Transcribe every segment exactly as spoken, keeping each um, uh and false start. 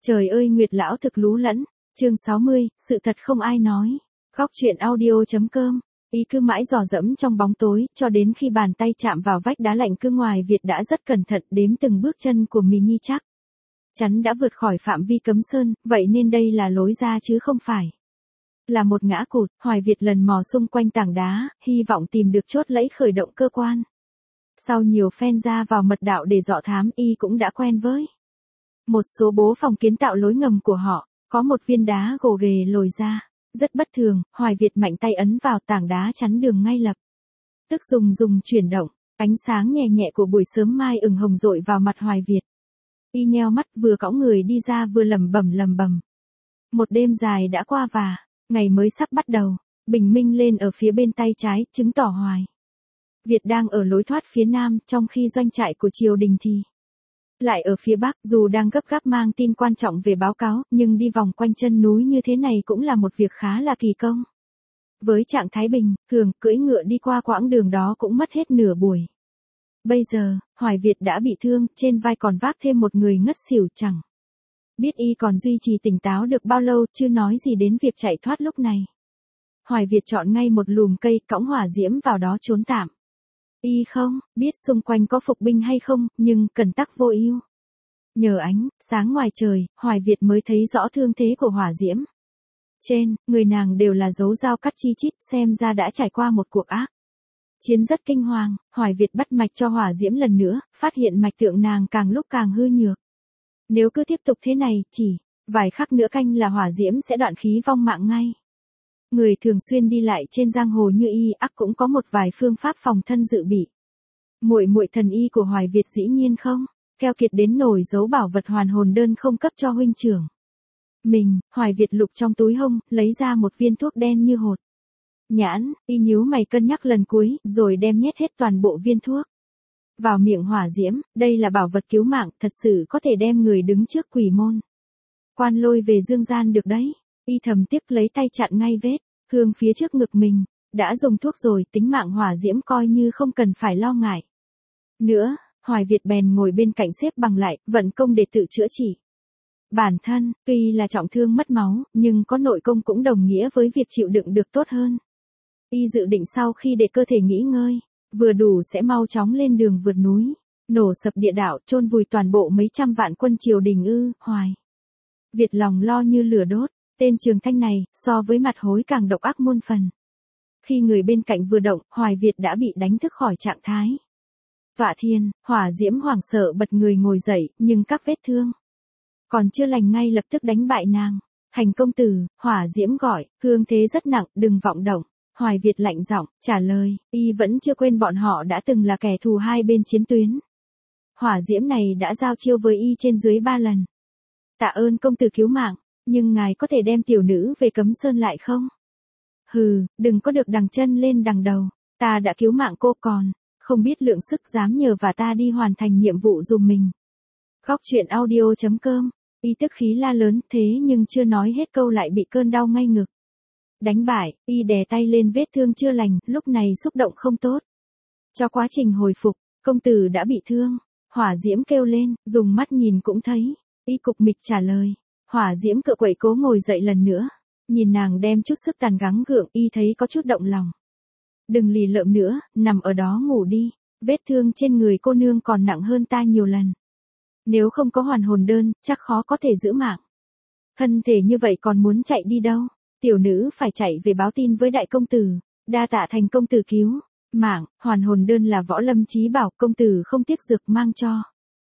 Trời ơi Nguyệt lão thực lú lẫn, chương sáu mươi, sự thật không ai nói. Góc truyện audio.com, ý cứ mãi dò dẫm trong bóng tối, cho đến khi bàn tay chạm vào vách đá lạnh cương ngoài Việt đã rất cẩn thận đếm từng bước chân của Mì Nhi chắc. Chắn đã vượt khỏi phạm vi cấm sơn, vậy nên đây là lối ra chứ không phải là một ngã cụt. Hoài Việt lần mò xung quanh tảng đá, hy vọng tìm được chốt lẫy khởi động cơ quan. Sau nhiều phen ra vào mật đạo để dọ thám, y cũng đã quen với một số bố phòng kiến tạo lối ngầm của họ. Có một viên đá gồ ghề lồi ra, rất bất thường. Hoài Việt mạnh tay ấn vào, tảng đá chắn đường ngay lập tức dùng dùng chuyển động. Ánh sáng nhẹ nhẹ của buổi sớm mai ửng hồng rội vào mặt Hoài Việt. Y nheo mắt, vừa cõng người đi ra vừa lẩm bẩm lẩm bẩm. Một đêm dài đã qua và ngày mới sắp bắt đầu. Bình minh lên ở phía bên tay trái, chứng tỏ Hoài Việt đang ở lối thoát phía nam, trong khi doanh trại của triều đình thì lại ở phía bắc. Dù đang gấp gáp mang tin quan trọng về báo cáo, nhưng đi vòng quanh chân núi như thế này cũng là một việc khá là kỳ công. Với trạng thái bình thường, cưỡi ngựa đi qua quãng đường đó cũng mất hết nửa buổi. Bây giờ, Hoài Việt đã bị thương, trên vai còn vác thêm một người ngất xỉu, chẳng biết y còn duy trì tỉnh táo được bao lâu, chưa nói gì đến việc chạy thoát lúc này. Hoài Việt chọn ngay một lùm cây, cõng hỏa diễm vào đó trốn tạm. Y không biết xung quanh có phục binh hay không, nhưng cần tắc vô ưu. Nhờ ánh sáng ngoài trời, Hoài Việt mới thấy rõ thương thế của hỏa diễm. Trên người nàng đều là dấu dao cắt chi chít, xem ra đã trải qua một cuộc ác chiến rất kinh hoàng. Hoài Việt bắt mạch cho hỏa diễm lần nữa, phát hiện mạch tượng nàng càng lúc càng hư nhược. Nếu cứ tiếp tục thế này, chỉ vài khắc nữa canh là hỏa diễm sẽ đoạn khí vong mạng ngay. Người thường xuyên đi lại trên giang hồ như y ắt cũng có một vài phương pháp phòng thân dự bị. Muội muội thần y của Hoài Việt dĩ nhiên không keo kiệt đến nổi giấu bảo vật hoàn hồn đơn không cấp cho huynh trưởng mình. Hoài Việt lục trong túi hông, lấy ra một viên thuốc đen như hột nhãn. Y nhíu mày cân nhắc lần cuối, rồi đem nhét hết toàn bộ viên thuốc vào miệng hỏa diễm. Đây là bảo vật cứu mạng, thật sự có thể đem người đứng trước quỷ môn quan lôi về dương gian được đấy. Y thầm tiếc, lấy tay chặn ngay vết thương phía trước ngực mình. Đã dùng thuốc rồi, tính mạng hỏa diễm coi như không cần phải lo ngại nữa. Hoài Việt bèn ngồi bên cạnh xếp bằng lại, vận công để tự chữa trị bản thân. Tuy là trọng thương mất máu, nhưng có nội công cũng đồng nghĩa với việc chịu đựng được tốt hơn. Y dự định sau khi để cơ thể nghỉ ngơi vừa đủ sẽ mau chóng lên đường vượt núi, nổ sập địa đạo, chôn vùi toàn bộ mấy trăm vạn quân triều đình ư. Hoài Việt lòng lo như lửa đốt. Tên Trường Thanh này, so với mặt hối càng độc ác muôn phần. Khi người bên cạnh vừa động, Hoài Việt đã bị đánh thức khỏi trạng thái vạ thiên. Hỏa diễm hoảng sợ bật người ngồi dậy, nhưng các vết thương còn chưa lành ngay lập tức đánh bại nàng. Hành công tử, hỏa diễm gọi, thương thế rất nặng, đừng vọng động. Hoài Việt lạnh giọng trả lời, y vẫn chưa quên bọn họ đã từng là kẻ thù hai bên chiến tuyến. Hỏa diễm này đã giao chiêu với y trên dưới ba lần. Tạ ơn công tử cứu mạng, nhưng ngài có thể đem tiểu nữ về cấm sơn lại không? Hừ, đừng có được đằng chân lên đằng đầu. Ta đã cứu mạng cô còn không biết lượng sức, dám nhờ và ta đi hoàn thành nhiệm vụ dùm mình. Góc truyện audio.com, y tức khí la lớn, thế nhưng chưa nói hết câu lại bị cơn đau ngay ngực đánh bại. Y đè tay lên vết thương chưa lành, lúc này xúc động không tốt cho quá trình hồi phục. Công tử đã bị thương. Hỏa diễm kêu lên, dùng mắt nhìn cũng thấy. Y cục mịch trả lời. Hỏa diễm cựa quậy cố ngồi dậy lần nữa. Nhìn nàng đem chút sức tàn gắng gượng, y thấy có chút động lòng. Đừng lì lợm nữa, nằm ở đó ngủ đi. Vết thương trên người cô nương còn nặng hơn ta nhiều lần. Nếu không có hoàn hồn đơn, chắc khó có thể giữ mạng. Thân thể như vậy còn muốn chạy đi đâu? Tiểu nữ phải chạy về báo tin với đại công tử. Đa tạ thành công tử cứu mạng. Hoàn hồn đơn là võ lâm chí bảo, công tử không tiếc dược mang cho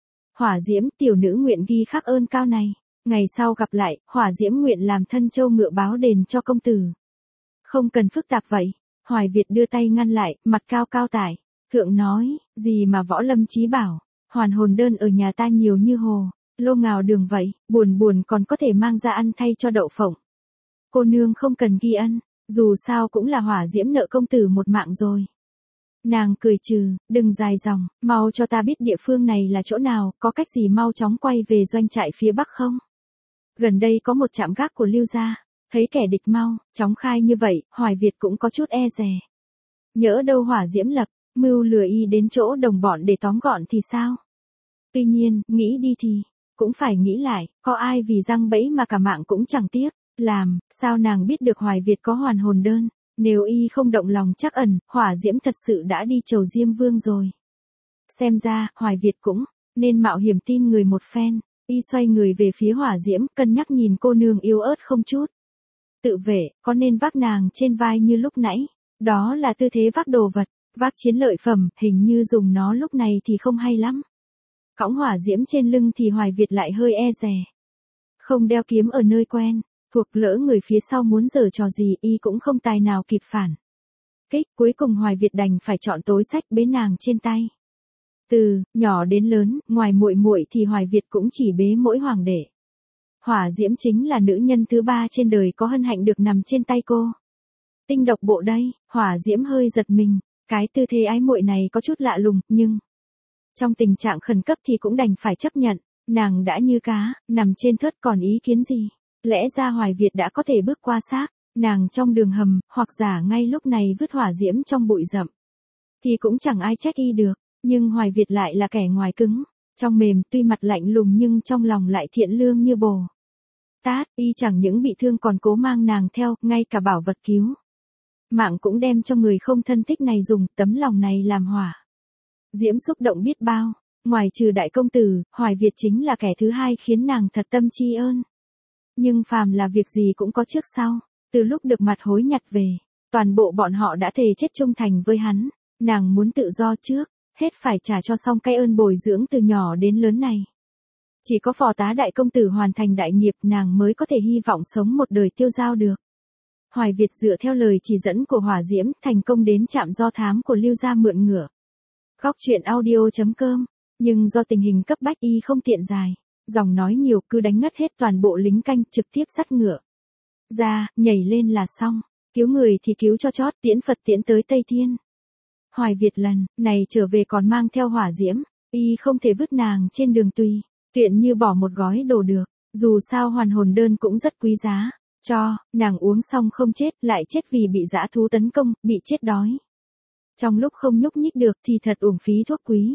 hỏa diễm. Tiểu nữ nguyện ghi khắc ơn cao này. Ngày sau gặp lại, hỏa diễm nguyện làm thân châu ngựa báo đền cho công tử. Không cần phức tạp vậy. Hoài Việt đưa tay ngăn lại, mặt cao cao tải. Thượng nói, gì mà võ lâm chí bảo, hoàn hồn đơn ở nhà ta nhiều như hồ lô ngào đường vậy, buồn buồn còn có thể mang ra ăn thay cho đậu phộng. Cô nương không cần ghi ân, dù sao cũng là hỏa diễm nợ công tử một mạng rồi. Nàng cười trừ, đừng dài dòng, mau cho ta biết địa phương này là chỗ nào, có cách gì mau chóng quay về doanh trại phía bắc không? Gần đây có một trạm gác của Lưu gia, thấy kẻ địch mau chóng khai như vậy, Hoài Việt cũng có chút e dè. Nhỡ đâu hỏa diễm lập mưu lừa y đến chỗ đồng bọn để tóm gọn thì sao? Tuy nhiên, nghĩ đi thì cũng phải nghĩ lại, có ai vì răng bẫy mà cả mạng cũng chẳng tiếc. Làm, sao nàng biết được Hoài Việt có hoàn hồn đơn, nếu y không động lòng chắc ẩn, hỏa diễm thật sự đã đi chầu Diêm Vương rồi. Xem ra, Hoài Việt cũng nên mạo hiểm tin người một phen, y xoay người về phía hỏa diễm, cân nhắc nhìn cô nương yếu ớt không chút. Tự vệ, có nên vác nàng trên vai như lúc nãy, đó là tư thế vác đồ vật, vác chiến lợi phẩm, hình như dùng nó lúc này thì không hay lắm. Cõng hỏa diễm trên lưng thì Hoài Việt lại hơi e dè. Không đeo kiếm ở nơi quen, thuộc lỡ người phía sau muốn giở trò gì y cũng không tài nào kịp phản. Kích, cuối cùng Hoài Việt đành phải chọn tối sách bế nàng trên tay. Từ nhỏ đến lớn, ngoài muội muội thì Hoài Việt cũng chỉ bế mỗi hoàng đệ. Hỏa diễm chính là nữ nhân thứ ba trên đời có hân hạnh được nằm trên tay cô. Tinh độc bộ đây, hỏa diễm hơi giật mình, cái tư thế ái muội này có chút lạ lùng, nhưng trong tình trạng khẩn cấp thì cũng đành phải chấp nhận, nàng đã như cá, nằm trên thớt còn ý kiến gì. Lẽ ra Hoài Việt đã có thể bước qua xác, nàng trong đường hầm, hoặc giả ngay lúc này vứt hỏa diễm trong bụi rậm. Thì cũng chẳng ai trách y được, nhưng Hoài Việt lại là kẻ ngoài cứng, trong mềm tuy mặt lạnh lùng nhưng trong lòng lại thiện lương như bồ. Tát, y chẳng những bị thương còn cố mang nàng theo, ngay cả bảo vật cứu mạng cũng đem cho người không thân thích này dùng, tấm lòng này làm hỏa diễm xúc động biết bao, ngoài trừ đại công tử, Hoài Việt chính là kẻ thứ hai khiến nàng thật tâm tri ơn. Nhưng phàm là việc gì cũng có trước sau, từ lúc được Mặt Hối nhặt về, toàn bộ bọn họ đã thề chết trung thành với hắn, nàng muốn tự do trước, hết phải trả cho xong cái ơn bồi dưỡng từ nhỏ đến lớn này. Chỉ có phò tá đại công tử hoàn thành đại nghiệp nàng mới có thể hy vọng sống một đời tiêu dao được. Hoài Việt dựa theo lời chỉ dẫn của hỏa diễm thành công đến trạm do thám của Lưu gia mượn ngựa. Góc truyện audio chấm com, nhưng do tình hình cấp bách y không tiện dài, dòng nói nhiều cứ đánh ngất hết toàn bộ lính canh trực tiếp dắt ngựa ra, nhảy lên là xong, cứu người thì cứu cho chót, tiễn Phật tiễn tới Tây Thiên. Hoài Việt lần này trở về còn mang theo hỏa diễm, y không thể vứt nàng trên đường tùy tiện như bỏ một gói đồ được, dù sao hoàn hồn đơn cũng rất quý giá, cho nàng uống xong không chết, lại chết vì bị dã thú tấn công, bị chết đói. Trong lúc không nhúc nhích được thì thật uổng phí thuốc quý.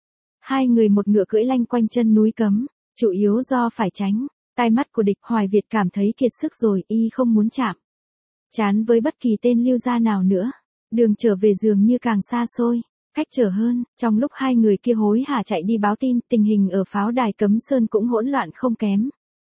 Hai người một ngựa cưỡi lanh quanh chân núi cấm, chủ yếu do phải tránh tai mắt của địch. Hoài Việt cảm thấy kiệt sức rồi, y không muốn chạm chán với bất kỳ tên Lưu gia nào nữa. Đường trở về dường như càng xa xôi, cách trở hơn, trong lúc hai người kia hối hả chạy đi báo tin, tình hình ở pháo đài Cấm Sơn cũng hỗn loạn không kém.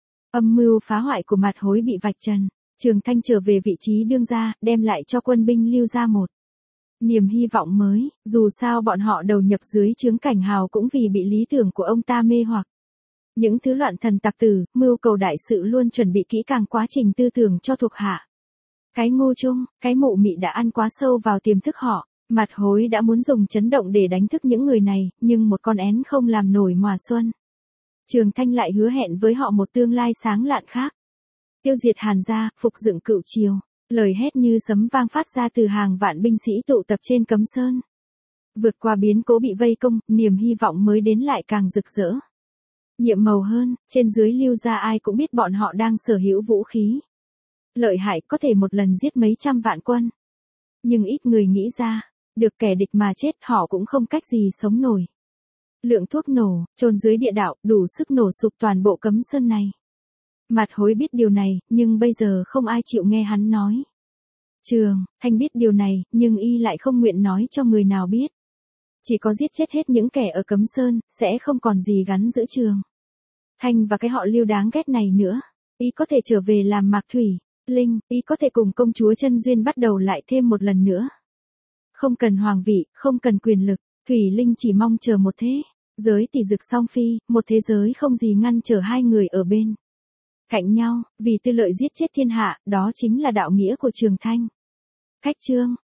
Âm mưu phá hoại của Mặt Hối bị vạch trần, Trường Thanh trở về vị trí đương gia, đem lại cho quân binh Lưu gia một niềm hy vọng mới, dù sao bọn họ đầu nhập dưới trướng Cảnh Hào cũng vì bị lý tưởng của ông ta mê hoặc. Những thứ loạn thần tặc tử, mưu cầu đại sự luôn chuẩn bị kỹ càng quá trình tư tưởng cho thuộc hạ. Cái ngu chung, cái mụ mị đã ăn quá sâu vào tiềm thức họ, Mặt Hối đã muốn dùng chấn động để đánh thức những người này, nhưng một con én không làm nổi mùa xuân. Trường Thanh lại hứa hẹn với họ một tương lai sáng lạn khác. Tiêu diệt Hàn gia, phục dựng Cựu Triều, lời hét như sấm vang phát ra từ hàng vạn binh sĩ tụ tập trên Cấm Sơn. Vượt qua biến cố bị vây công, niềm hy vọng mới đến lại càng rực rỡ. Nhiệm màu hơn, trên dưới Lưu gia ai cũng biết bọn họ đang sở hữu vũ khí lợi hại, có thể một lần giết mấy trăm vạn quân. Nhưng ít người nghĩ ra, được kẻ địch mà chết họ cũng không cách gì sống nổi. Lượng thuốc nổ, chôn dưới địa đạo, đủ sức nổ sụp toàn bộ Cấm Sơn này. Mặt Hối biết điều này, nhưng bây giờ không ai chịu nghe hắn nói. Trường Thanh biết điều này, nhưng y lại không nguyện nói cho người nào biết. Chỉ có giết chết hết những kẻ ở Cấm Sơn, sẽ không còn gì gắn giữa Trường Thanh và cái họ Lưu đáng ghét này nữa. Y có thể trở về làm Mạc Thủy Linh, y có thể cùng công chúa Chân Duyên bắt đầu lại thêm một lần nữa. Không cần hoàng vị, không cần quyền lực, Thủy Linh chỉ mong chờ một thế giới tỷ dực song phi, một thế giới không gì ngăn trở hai người ở bên cạnh nhau, vì tư lợi giết chết thiên hạ, đó chính là đạo nghĩa của Trường Thanh. Cách chương